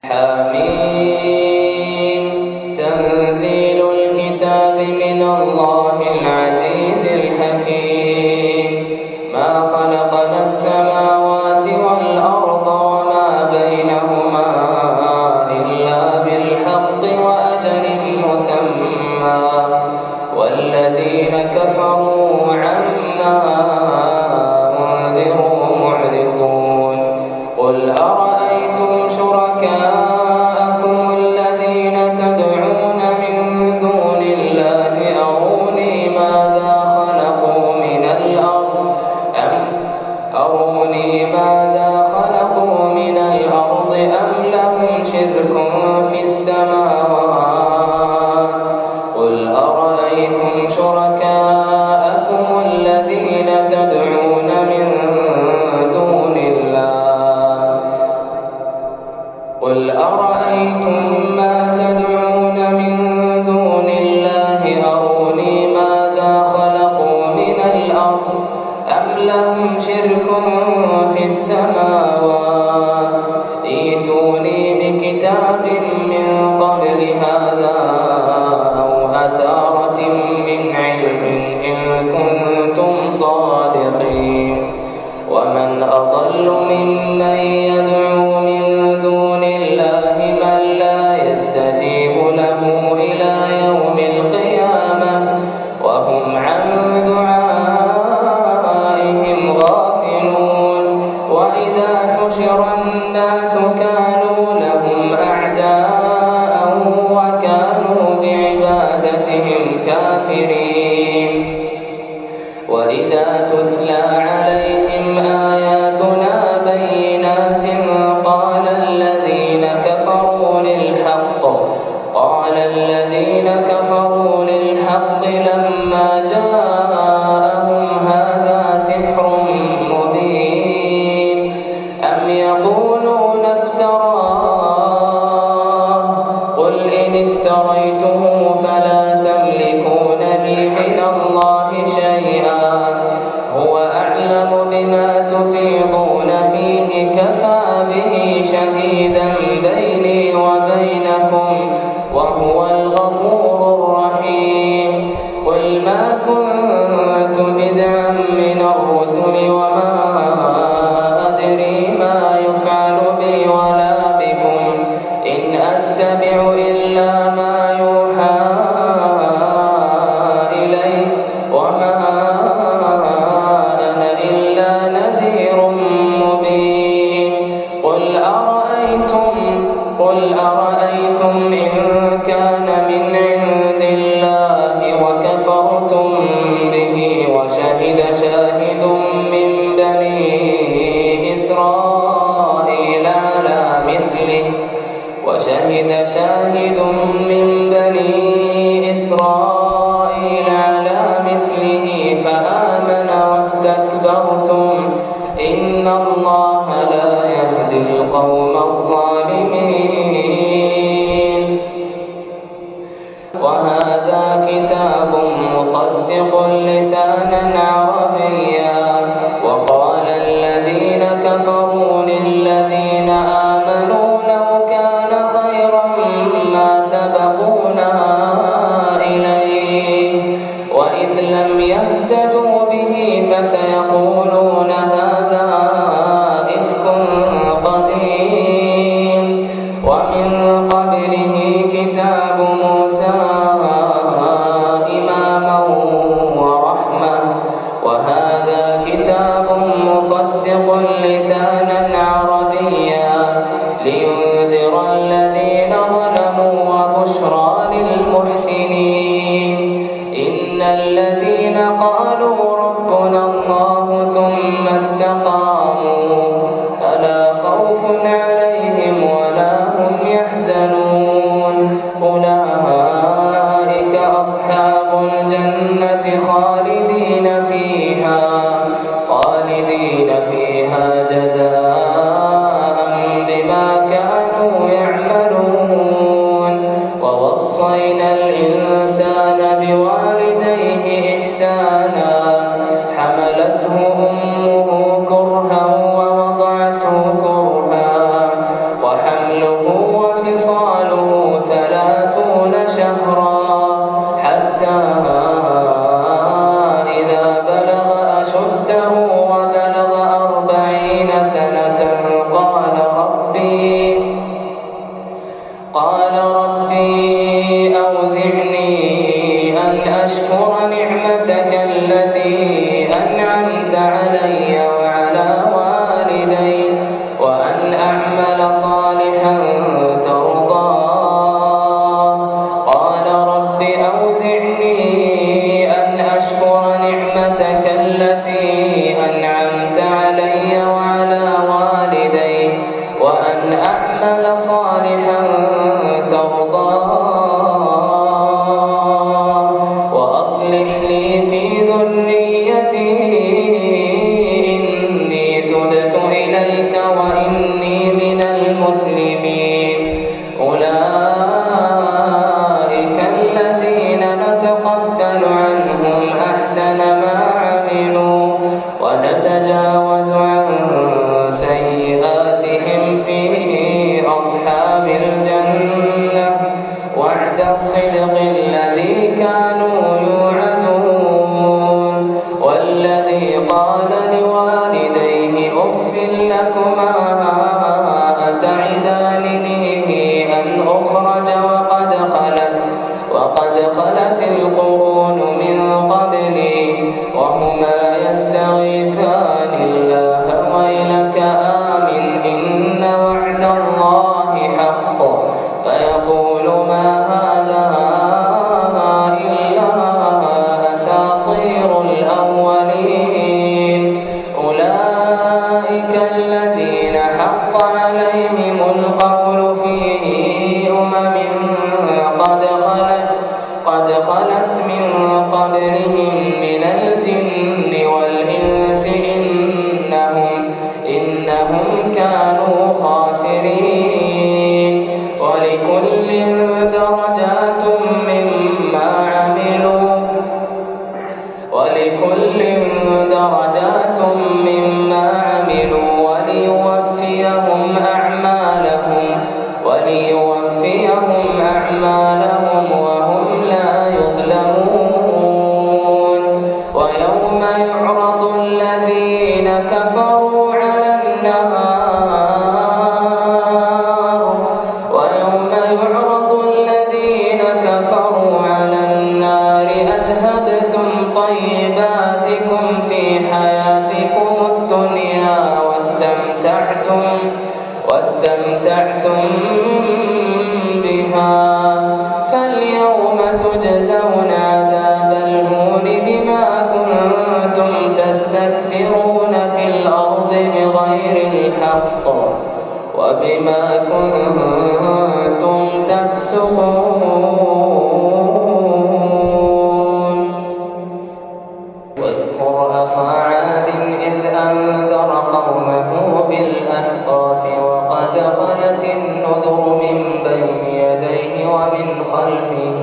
حميم تنزيل الكتاب من الله العزيز الحكيم ما خلقنا السماوات والأرض وما بينهما إلا بالحق وأجل مسمى والذين كفروا عما أنذروا معرضون قل أرأيتم شركاءكم الذين تدعون من دون الله أروني ماذا خلقوا من الأرض أم لهم شرك في السماوات قل أرأيتم شركاءكم الذين تدعون من دون الله قل أرأيتم ما تدعون من دون الله أروني ماذا خلقوا من الأرض أم لهم شرك في السماوات ائتوني بكتاب من قبل هذا أو أثارة من علم إن كنتم صادقين ومن أضل ممن يدعو من دون الله من لا يستجيب له إلى يوم القيامة وهم عن دعائهم غافلون وإذا حشر الناس كانوا لهم أعداء وكانوا بعبادتهم كافرين وإذا تتلى عليهم آياتنا بينات قال الذين كفروا للحق لما جاءهم هذا سحر مبين أم يقولون افتراه قل إن افتريته فلا تملكون لي من الله شيئا هو أعلم بما تفيضون فيه كفى به شهيدا بيني وبينكم وهو الغفور الرحيم قل ما كنت بدعا من الرسل وما أدري ما يفعل بي ولا بكم إن أتبع إلا ما يوحى إلي وما أنا إلا نذير مبين قل أرأيتم إن كان من عند الله وكفرتم به وشهد شاهد من بني إسرائيل على مثله فآمن واستكبرتم إن الله لا يهدي القوم الظالمين وهذا كتاب مصدق لسانا عربيا وقال الذين كفروا للذين آمنوا لو كان خيرا ما سبقونا إليه وإذ لم يهتدوا به فسيقولون هذا إفك قديم ومن قبله كتاب موسى إماما ورحمة وهذا كتاب مصدق لسانا عربيا لينذر الذين ظلموا وبشرى للمحسنين إن الذين قالوا ربنا الله ثم استقاموا فلا خوف عليهم ولا هم يحزنون أولئك أصحاب الجنة خالدين فيها جزاء بما كانوا يعملون قال ربي أوزعني أن أشكر نعمتك التي أنعمت علي وعلى والدي وأن أعمل صالحا ترضاه. قال رب أوزعني أن أشكر نعمتك التي أنعمت علي وعلى والدي وأن أعمل صالحا وأصلح لي في ذريتي إني تبت إليك وإني من المسلمين. أولئك الذين نتقبل عنهم أحسن ما عملوا ونتجاوز عن سيئاتهم في أصحاب الجنة وعد الصدق الذي كانوا يوعدون. والذي قال لوالديه أف لكما أتعدانني أن أخرج وقد خلت القرون من قبلي وهما يستغيثان الله ويلك آمن إن وعد الله حق فيقول ما هذا إلا أساطير الأولين. أولئك الذين حق عليهم القول في أمم قد خلت من قبلهم من الجن والإنس إنهم كانوا خاسرين. ولكل درجات مما عملوا وليوفيهم أعمالهم وهم لا يظلمون. ويوم يعرض الذين كفروا على النار أذهبتم طيباتكم في حياتكم الدنيا واستمتعتم بها فاليوم تجزون عذاب الهون بما كنتم تستكبرون في الأرض بغير الحق وبما كنتم تفسقون. واذكر أخا عاد إذ أنذر قومه بالأحقاف وقد خلت النذر من بين يديه ومن خلفه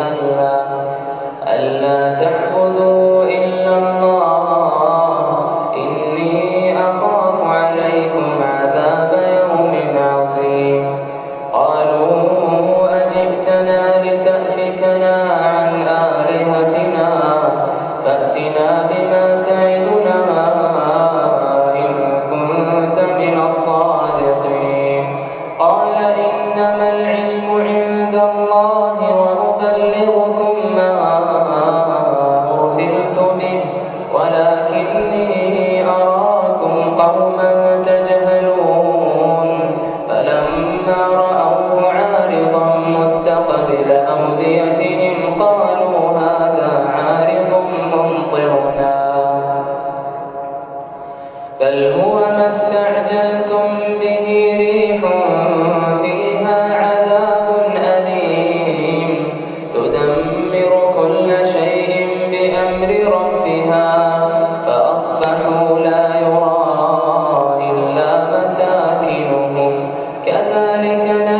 ألا تعبدوا إلا الله إني أخاف عليكم عذاب يوم عظيم. قالوا أجبتنا لتأفكنا عن آلهتنا فأتنا بما تعدنا إن كنت من الصادقين. قال إنما العلم عند الله وأبلغكم ما أرسلت به ولكني أراكم قوما تجهلون. فلما رأوه عارضا مستقبل أوديتهم قالوا هذا عارض ممطرنا بل هو ما استعجلتم به ريح فيها عذاب أليم تدمر كل شيء بأمر ربها فأصبحوا لا يرى إلا مساكنهم كذلك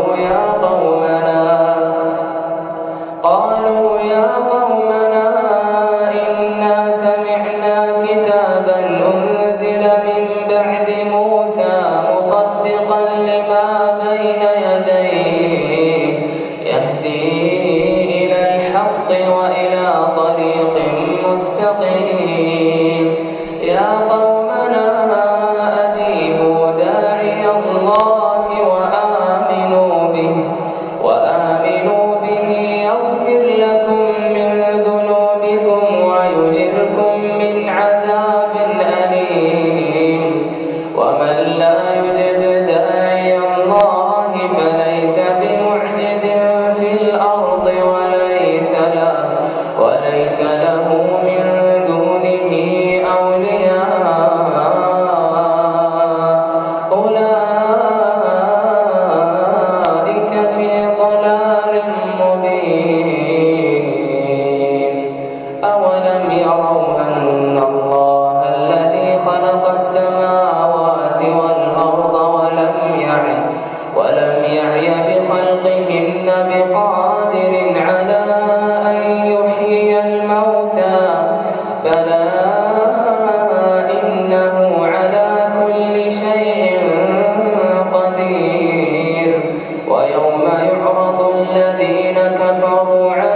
قالوا يا قومنا إنا سمعنا كتابا أنزل من بعد موسى مصدقا لما بين يديه يهدي إلى الحق وإلى طريق مستقيم يا قومنا أجيبوا داعي الله وآمنوا به يغفر لكم من ذنوبكم ويجركم من عذاب أليم ومن لا يجب داعي الله فليس بمعجز في الأرض وليس له من دونه أولياء أولئك في ضلال مبين أولم يروا أن الله الذي خلق السماوات والأرض ولم يعي بخلقهن بقادر على أن يحيي الموتى بلى إنه على كل شيء قدير ويوم يعرض الذين كفروا